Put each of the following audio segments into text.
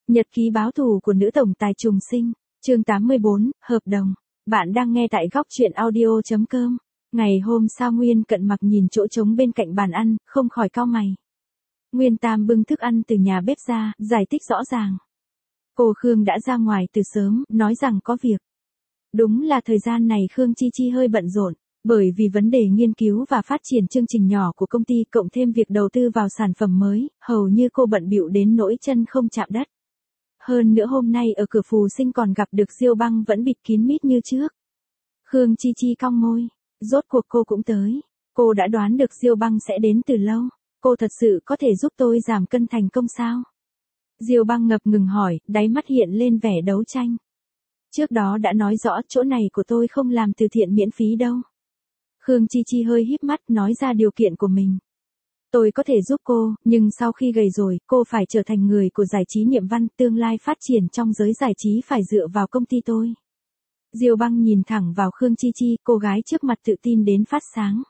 Nhật ký báo thù của nữ tổng tài trùng sinh, chương 84, hợp đồng. Bạn đang nghe tại góc truyện audio.com. Ngày hôm sau Nguyên Cận Mặc nhìn chỗ trống bên cạnh bàn ăn, không khỏi cau mày. Nguyên Tam bưng thức ăn từ nhà bếp ra, giải thích rõ ràng. Cô Khương đã ra ngoài từ sớm, nói rằng có việc. Đúng là thời gian này Khương Chi Chi hơi bận rộn, bởi vì vấn đề nghiên cứu và phát triển chương trình nhỏ của công ty cộng thêm việc đầu tư vào sản phẩm mới, hầu như cô bận bịu đến nỗi chân không chạm đất. Hơn nữa hôm nay ở cửa Phù Sinh còn gặp được Diêu Băng vẫn bịt kín mít như trước. Khương Chi Chi cong môi, rốt cuộc cô cũng tới. Cô đã đoán được Diêu Băng sẽ đến từ lâu. Cô thật sự có thể giúp tôi giảm cân thành công sao? Diêu Băng ngập ngừng hỏi, đáy mắt hiện lên vẻ đấu tranh. Trước đó đã nói rõ chỗ này của tôi không làm từ thiện miễn phí đâu. Khương Chi Chi hơi híp mắt nói ra điều kiện của mình. Tôi có thể giúp cô, nhưng sau khi gầy rồi, cô phải trở thành người của giải trí Niệm Văn, tương lai phát triển trong giới giải trí phải dựa vào công ty tôi. Diêu Băng nhìn thẳng vào Khương Chi Chi, cô gái trước mặt tự tin đến phát sáng.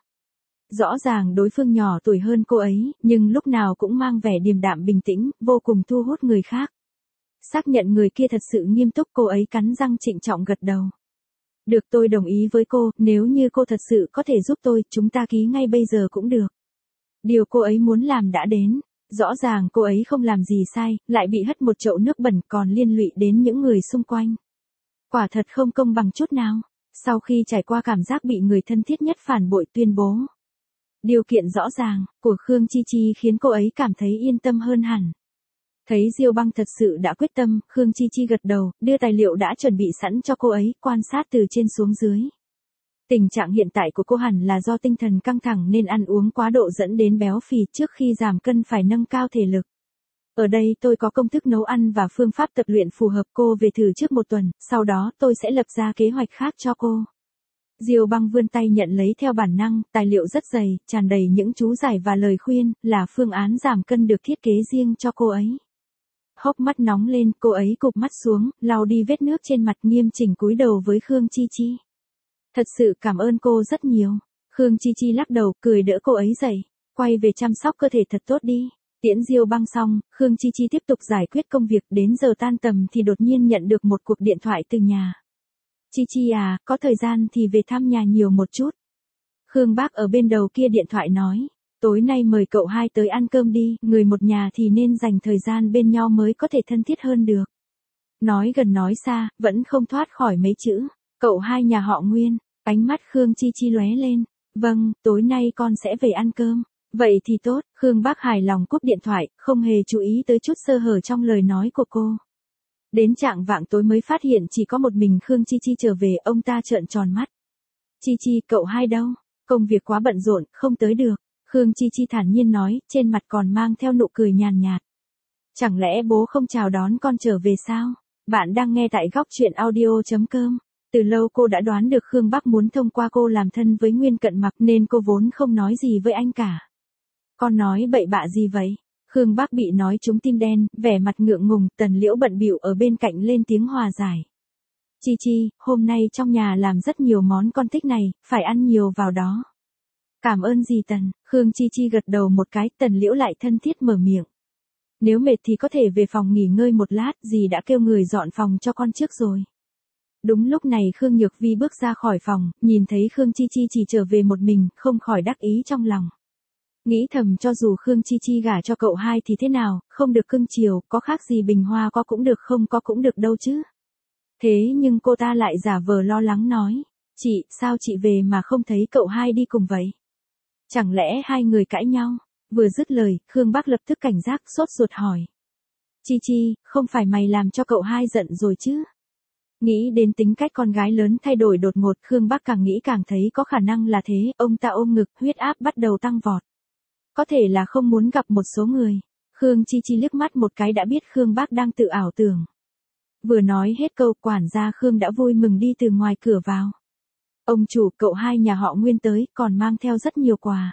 Rõ ràng đối phương nhỏ tuổi hơn cô ấy, nhưng lúc nào cũng mang vẻ điềm đạm bình tĩnh, vô cùng thu hút người khác. Xác nhận người kia thật sự nghiêm túc, cô ấy cắn răng trịnh trọng gật đầu. Được, tôi đồng ý với cô, nếu như cô thật sự có thể giúp tôi, chúng ta ký ngay bây giờ cũng được. Điều cô ấy muốn làm đã đến. Rõ ràng cô ấy không làm gì sai, lại bị hất một chậu nước bẩn còn liên lụy đến những người xung quanh. Quả thật không công bằng chút nào. Sau khi trải qua cảm giác bị người thân thiết nhất phản bội tuyên bố. Điều kiện rõ ràng của Khương Chi Chi khiến cô ấy cảm thấy yên tâm hơn hẳn. Thấy Diêu Băng thật sự đã quyết tâm, Khương Chi Chi gật đầu, đưa tài liệu đã chuẩn bị sẵn cho cô ấy, quan sát từ trên xuống dưới. Tình trạng hiện tại của cô hẳn là do tinh thần căng thẳng nên ăn uống quá độ dẫn đến béo phì, trước khi giảm cân phải nâng cao thể lực. Ở đây tôi có công thức nấu ăn và phương pháp tập luyện phù hợp, cô về thử trước một tuần, sau đó tôi sẽ lập ra kế hoạch khác cho cô. Diêu Băng vươn tay nhận lấy theo bản năng, tài liệu rất dày, tràn đầy những chú giải và lời khuyên, là phương án giảm cân được thiết kế riêng cho cô ấy. Hốc mắt nóng lên, cô ấy cụp mắt xuống, lau đi vết nước trên mặt, nghiêm chỉnh cúi đầu với Khương Chi Chi. Thật sự cảm ơn cô rất nhiều. Khương Chi Chi lắc đầu, cười đỡ cô ấy dậy. Quay về chăm sóc cơ thể thật tốt đi. Tiễn Diêu Băng xong, Khương Chi Chi tiếp tục giải quyết công việc, đến giờ tan tầm thì đột nhiên nhận được một cuộc điện thoại từ nhà. Chi Chi à, có thời gian thì về thăm nhà nhiều một chút. Khương Bác ở bên đầu kia điện thoại nói. Tối nay mời cậu hai tới ăn cơm đi, người một nhà thì nên dành thời gian bên nhau mới có thể thân thiết hơn được. Nói gần nói xa, vẫn không thoát khỏi mấy chữ. Cậu hai nhà họ Nguyên, ánh mắt Khương Chi Chi lóe lên. Vâng, tối nay con sẽ về ăn cơm. Vậy thì tốt, Khương Bác hài lòng cúp điện thoại, không hề chú ý tới chút sơ hở trong lời nói của cô. Đến chạng vạng tối mới phát hiện chỉ có một mình Khương Chi Chi trở về, ông ta trợn tròn mắt. Chi Chi, cậu hai đâu? Công việc quá bận rộn, không tới được. Khương Chi Chi thản nhiên nói, trên mặt còn mang theo nụ cười nhàn nhạt. Chẳng lẽ bố không chào đón con trở về sao? Bạn đang nghe tại góc truyện audio.com. Từ lâu cô đã đoán được Khương Bác muốn thông qua cô làm thân với Nguyên Cận Mặc nên cô vốn không nói gì với anh cả. Con nói bậy bạ gì vậy? Khương Bác bị nói trúng tim đen, vẻ mặt ngượng ngùng, Tần Liễu bận bịu ở bên cạnh lên tiếng hòa giải. Chi Chi, hôm nay trong nhà làm rất nhiều món con thích này, phải ăn nhiều vào đó. Cảm ơn dì Tần. Khương Chi Chi gật đầu một cái, Tần Liễu lại thân thiết mở miệng. Nếu mệt thì có thể về phòng nghỉ ngơi một lát, dì đã kêu người dọn phòng cho con trước rồi. Đúng lúc này Khương Nhược Vi bước ra khỏi phòng, nhìn thấy Khương Chi Chi chỉ trở về một mình, không khỏi đắc ý trong lòng. Nghĩ thầm cho dù Khương Chi Chi gả cho cậu hai thì thế nào, không được cưng chiều, có khác gì Bình Hoa có cũng được không có cũng được đâu chứ. Thế nhưng cô ta lại giả vờ lo lắng nói, chị, sao chị về mà không thấy cậu hai đi cùng vậy? Chẳng lẽ hai người cãi nhau? Vừa dứt lời, Khương Bác lập tức cảnh giác sốt ruột hỏi. Chi Chi, không phải mày làm cho cậu hai giận rồi chứ? Nghĩ đến tính cách con gái lớn thay đổi đột ngột, Khương Bác càng nghĩ càng thấy có khả năng là thế, ông ta ôm ngực, huyết áp bắt đầu tăng vọt. Có thể là không muốn gặp một số người. Khương Chi Chi liếc mắt một cái đã biết Khương Bác đang tự ảo tưởng. Vừa nói hết câu, quản gia Khương đã vui mừng đi từ ngoài cửa vào. Ông chủ, cậu hai nhà họ Nguyên tới, còn mang theo rất nhiều quà.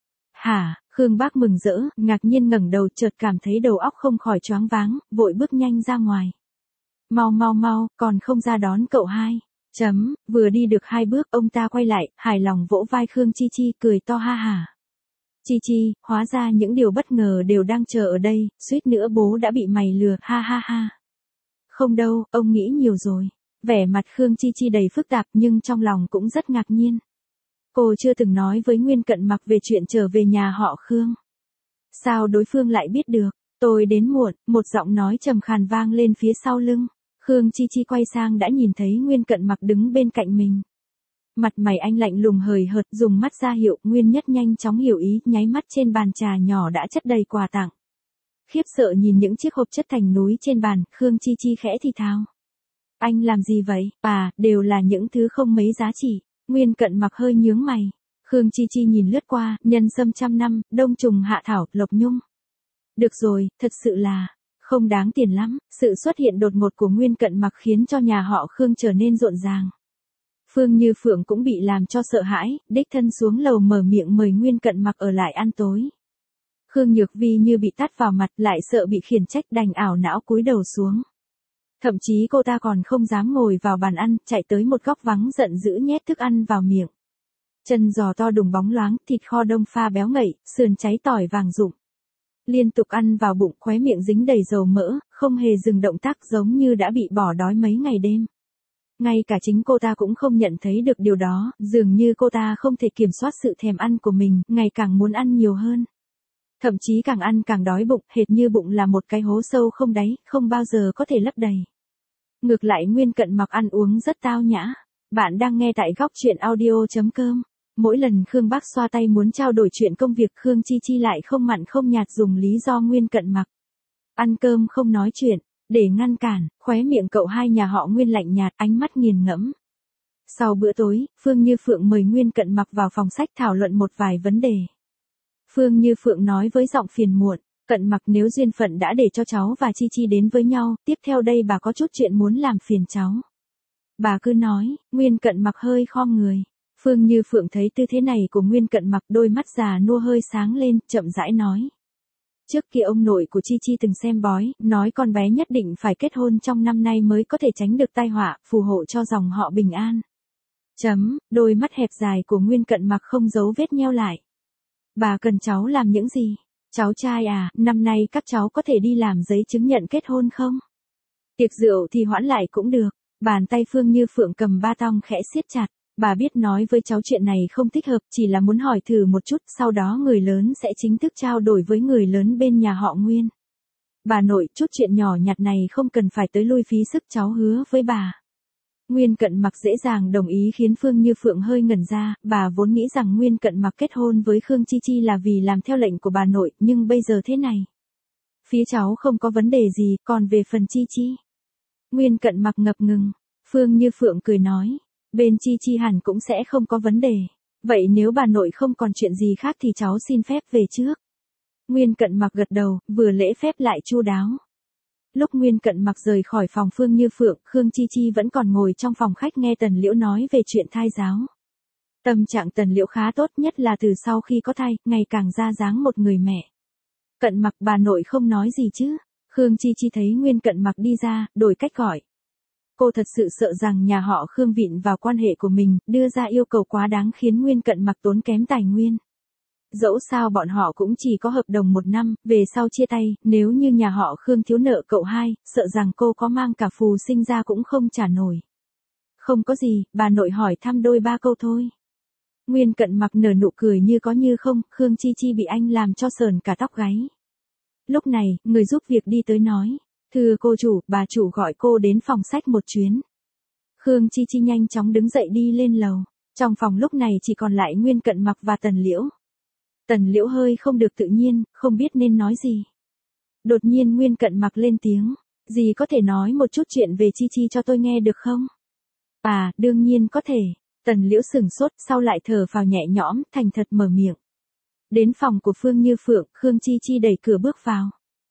Hả? Khương Bác mừng rỡ, ngạc nhiên ngẩng đầu, chợt cảm thấy đầu óc không khỏi choáng váng, vội bước nhanh ra ngoài. Mau mau mau, còn không ra đón cậu hai. Vừa đi được 2 bước, ông ta quay lại, hài lòng vỗ vai Khương Chi Chi, cười to ha hả. Chi Chi, hóa ra những điều bất ngờ đều đang chờ ở đây, suýt nữa bố đã bị mày lừa, ha ha ha. Không đâu, ông nghĩ nhiều rồi. Vẻ mặt Khương Chi Chi đầy phức tạp nhưng trong lòng cũng rất ngạc nhiên. Cô chưa từng nói với Nguyên Cận Mặc về chuyện trở về nhà họ Khương. Sao đối phương lại biết được? Tôi đến muộn, một giọng nói trầm khàn vang lên phía sau lưng. Khương Chi Chi quay sang đã nhìn thấy Nguyên Cận Mặc đứng bên cạnh mình. Mặt mày anh lạnh lùng hời hợt, dùng mắt ra hiệu. Nguyên Nhất nhanh chóng hiểu ý, nháy mắt trên bàn trà nhỏ đã chất đầy quà tặng. Khiếp sợ nhìn những chiếc hộp chất thành núi trên bàn, Khương Chi Chi khẽ thì thào. Anh làm gì vậy? Đều là những thứ không mấy giá trị. Nguyên Cận Mặc hơi nhướng mày. Khương Chi Chi nhìn lướt qua, nhân sâm trăm năm, đông trùng hạ thảo, lộc nhung. Được rồi, thật sự là không đáng tiền lắm. Sự xuất hiện đột ngột của Nguyên Cận Mặc khiến cho nhà họ Khương trở nên rộn ràng. Phương Như Phượng cũng bị làm cho sợ hãi, đích thân xuống lầu mở miệng mời Nguyên Cận Mặc ở lại ăn tối. Khương Nhược Vi như bị tát vào mặt, lại sợ bị khiển trách, đành ảo não cúi đầu xuống. Thậm chí cô ta còn không dám ngồi vào bàn ăn, chạy tới một góc vắng giận dữ nhét thức ăn vào miệng. Chân giò to đùng bóng loáng, thịt kho đông pha béo ngậy, sườn cháy tỏi vàng rụng. Liên tục ăn vào bụng, khóe miệng dính đầy dầu mỡ, không hề dừng động tác, giống như đã bị bỏ đói mấy ngày đêm. Ngay cả chính cô ta cũng không nhận thấy được điều đó, dường như cô ta không thể kiểm soát sự thèm ăn của mình, ngày càng muốn ăn nhiều hơn. Thậm chí càng ăn càng đói bụng, hệt như bụng là một cái hố sâu không đáy, không bao giờ có thể lấp đầy. Ngược lại Nguyên Cận Mặc ăn uống rất tao nhã. Bạn đang nghe tại góc truyện audio.com. Mỗi lần Khương Bác xoa tay muốn trao đổi chuyện công việc, Khương Chi Chi lại không mặn không nhạt dùng lý do Nguyên Cận Mặc ăn cơm không nói chuyện, để ngăn cản. Khóe miệng cậu hai nhà họ Nguyên lạnh nhạt, ánh mắt nghiền ngẫm. Sau bữa tối, Phương Như Phượng mời Nguyên Cận Mặc vào phòng sách thảo luận một vài vấn đề. Phương Như Phượng nói với giọng phiền muộn, Cận Mặc, nếu duyên phận đã để cho cháu và Chi Chi đến với nhau, tiếp theo đây bà có chút chuyện muốn làm phiền cháu. Bà cứ nói. Nguyên Cận Mặc hơi khom người. Phương Như Phượng thấy tư thế này của Nguyên Cận Mặc, đôi mắt già nua hơi sáng lên, chậm rãi nói. Trước kia ông nội của Chi Chi từng xem bói, nói con bé nhất định phải kết hôn trong năm nay mới có thể tránh được tai họa, phù hộ cho dòng họ bình an. Đôi mắt hẹp dài của Nguyên Cận Mặc không giấu vết nheo lại. Bà cần cháu làm những gì? Cháu trai à, năm nay các cháu có thể đi làm giấy chứng nhận kết hôn không? Tiệc rượu thì hoãn lại cũng được. Bàn tay Phương Như Phượng cầm ba tong khẽ siết chặt. Bà biết nói với cháu chuyện này không thích hợp, chỉ là muốn hỏi thử một chút, sau đó người lớn sẽ chính thức trao đổi với người lớn bên nhà họ Nguyên. Bà nội, chút chuyện nhỏ nhặt này không cần phải tới lui phí sức, cháu hứa với bà. Nguyên Cận Mặc dễ dàng đồng ý khiến Phương Như Phượng hơi ngẩn ra, bà vốn nghĩ rằng Nguyên Cận Mặc kết hôn với Khương Chi Chi là vì làm theo lệnh của bà nội, nhưng bây giờ thế này. Phía cháu không có vấn đề gì, còn về phần Chi Chi. Nguyên Cận Mặc ngập ngừng. Phương Như Phượng cười nói, bên Chi Chi hẳn cũng sẽ không có vấn đề. Vậy nếu bà nội không còn chuyện gì khác thì cháu xin phép về trước. Nguyên Cận Mặc gật đầu, vừa lễ phép lại chu đáo. Lúc Nguyên Cận Mặc rời khỏi phòng Phương Như Phượng, Khương Chi Chi vẫn còn ngồi trong phòng khách nghe Tần Liễu nói về chuyện thai giáo. Tâm trạng Tần Liễu khá tốt, nhất là từ sau khi có thai, ngày càng ra dáng một người mẹ. Cận Mặc, bà nội không nói gì chứ? Khương Chi Chi thấy Nguyên Cận Mặc đi ra, đổi cách gọi. Cô thật sự sợ rằng nhà họ Khương vịn vào quan hệ của mình, đưa ra yêu cầu quá đáng khiến Nguyên Cận Mặc tốn kém tài nguyên. Dẫu sao bọn họ cũng chỉ có hợp đồng 1 năm, về sau chia tay, nếu như nhà họ Khương thiếu nợ cậu hai, sợ rằng cô có mang cả phù sinh ra cũng không trả nổi. Không có gì, bà nội hỏi thăm đôi ba câu thôi. Nguyên Cận Mặc nở nụ cười như có như không, Khương Chi Chi bị anh làm cho sờn cả tóc gáy. Lúc này, người giúp việc đi tới nói, thưa cô chủ, bà chủ gọi cô đến phòng sách một chuyến. Khương Chi Chi nhanh chóng đứng dậy đi lên lầu. Trong phòng lúc này chỉ còn lại Nguyên Cận Mặc và Tần Liễu. Tần Liễu hơi không được tự nhiên, không biết nên nói gì. Đột nhiên Nguyên Cận Mặc lên tiếng, dì có thể nói một chút chuyện về Chi Chi cho tôi nghe được không? Đương nhiên có thể. Tần Liễu sửng sốt, sau lại thở phào nhẹ nhõm, thành thật mở miệng. Đến phòng của Phương Như Phượng, Khương Chi Chi đẩy cửa bước vào.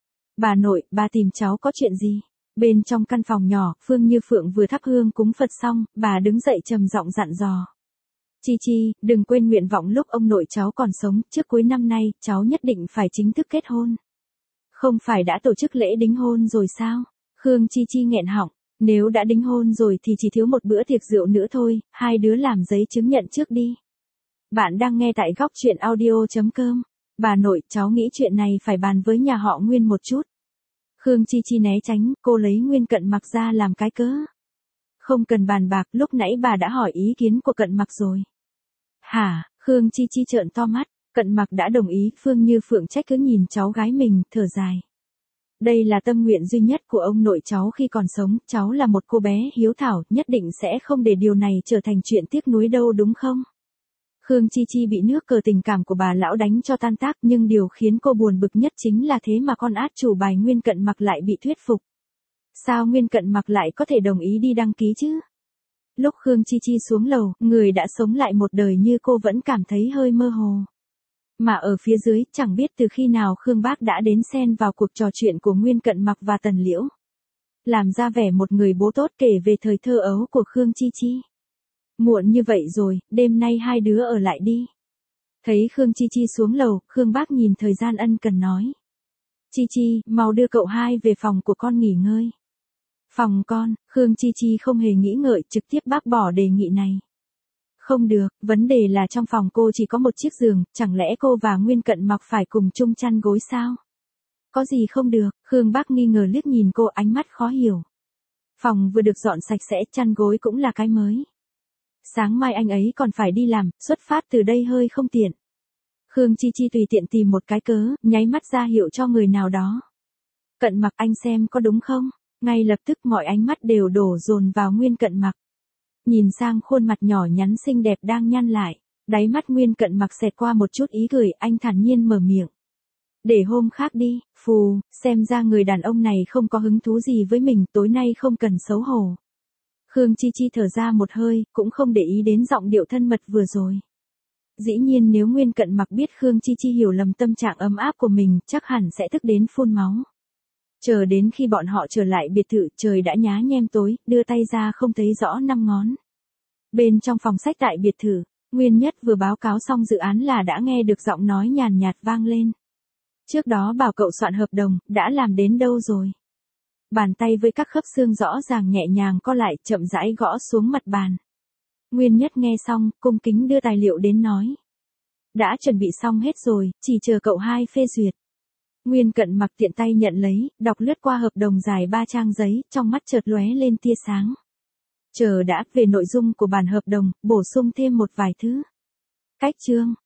Bà nội, bà tìm cháu có chuyện gì? Bên trong căn phòng nhỏ, Phương Như Phượng vừa thắp hương cúng Phật xong, bà đứng dậy trầm giọng dặn dò. Chi Chi, đừng quên nguyện vọng lúc ông nội cháu còn sống, trước cuối năm nay, cháu nhất định phải chính thức kết hôn. Không phải đã tổ chức lễ đính hôn rồi sao? Khương Chi Chi nghẹn họng, nếu đã đính hôn rồi thì chỉ thiếu một bữa tiệc rượu nữa thôi, hai đứa làm giấy chứng nhận trước đi. Bạn đang nghe tại góc truyện audio.com. Bà nội, cháu nghĩ chuyện này phải bàn với nhà họ Nguyên một chút. Khương Chi Chi né tránh, cô lấy Nguyên Cận Mặc ra làm cái cớ. Không cần bàn bạc, lúc nãy bà đã hỏi ý kiến của Cận Mặc rồi. Hả? Khương Chi Chi trợn to mắt, Cận Mặc đã đồng ý, Phương Như Phượng trách cứ nhìn cháu gái mình, thở dài. Đây là tâm nguyện duy nhất của ông nội cháu khi còn sống, cháu là một cô bé hiếu thảo, nhất định sẽ không để điều này trở thành chuyện tiếc nuối đâu đúng không? Khương Chi Chi bị nước cờ tình cảm của bà lão đánh cho tan tác, nhưng điều khiến cô buồn bực nhất chính là thế mà con át chủ bài Nguyên Cận Mặc lại bị thuyết phục. Sao Nguyên Cận Mặc lại có thể đồng ý đi đăng ký chứ? Lúc Khương Chi Chi xuống lầu, người đã sống lại một đời như cô vẫn cảm thấy hơi mơ hồ. Mà ở phía dưới, chẳng biết từ khi nào Khương Bác đã đến xen vào cuộc trò chuyện của Nguyên Cận Mặc và Tần Liễu. Làm ra vẻ một người bố tốt kể về thời thơ ấu của Khương Chi Chi. Muộn như vậy rồi, đêm nay hai đứa ở lại đi. Thấy Khương Chi Chi xuống lầu, Khương Bác nhìn thời gian ân cần nói. Chi Chi, mau đưa cậu hai về phòng của con nghỉ ngơi. Phòng con, Khương Chi Chi không hề nghĩ ngợi, trực tiếp bác bỏ đề nghị này. Không được, vấn đề là trong phòng cô chỉ có một chiếc giường, chẳng lẽ cô và Nguyên Cận Mặc phải cùng chung chăn gối sao? Có gì không được, Khương Bác nghi ngờ liếc nhìn cô, ánh mắt khó hiểu. Phòng vừa được dọn sạch sẽ, chăn gối cũng là cái mới. Sáng mai anh ấy còn phải đi làm, xuất phát từ đây hơi không tiện. Khương Chi Chi tùy tiện tìm một cái cớ, nháy mắt ra hiệu cho người nào đó. Cận Mặc, anh xem có đúng không? Ngay lập tức mọi ánh mắt đều đổ dồn vào Nguyên Cận Mặc. Nhìn sang khuôn mặt nhỏ nhắn xinh đẹp đang nhăn lại, đáy mắt Nguyên Cận Mặc xẹt qua một chút ý cười, anh thản nhiên mở miệng. Để hôm khác đi, phù, xem ra người đàn ông này không có hứng thú gì với mình, tối nay không cần xấu hổ. Khương Chi Chi thở ra một hơi, cũng không để ý đến giọng điệu thân mật vừa rồi. Dĩ nhiên nếu Nguyên Cận Mặc biết Khương Chi Chi hiểu lầm tâm trạng ấm áp của mình, chắc hẳn sẽ tức đến phun máu. Chờ đến khi bọn họ trở lại biệt thự, trời đã nhá nhem tối, đưa tay ra không thấy rõ năm ngón. Bên trong phòng sách tại biệt thự, Nguyên Nhất vừa báo cáo xong dự án là đã nghe được giọng nói nhàn nhạt vang lên. Trước đó bảo cậu soạn hợp đồng, đã làm đến đâu rồi? Bàn tay với các khớp xương rõ ràng nhẹ nhàng co lại, chậm rãi gõ xuống mặt bàn. Nguyên Nhất nghe xong, cung kính đưa tài liệu đến nói. Đã chuẩn bị xong hết rồi, chỉ chờ cậu hai phê duyệt. Nguyên Cận Mặc tiện tay nhận lấy, đọc lướt qua hợp đồng dài 3 trang giấy, trong mắt chợt lóe lên tia sáng. Chờ đã, về nội dung của bản hợp đồng, bổ sung thêm một vài thứ. Cách chương.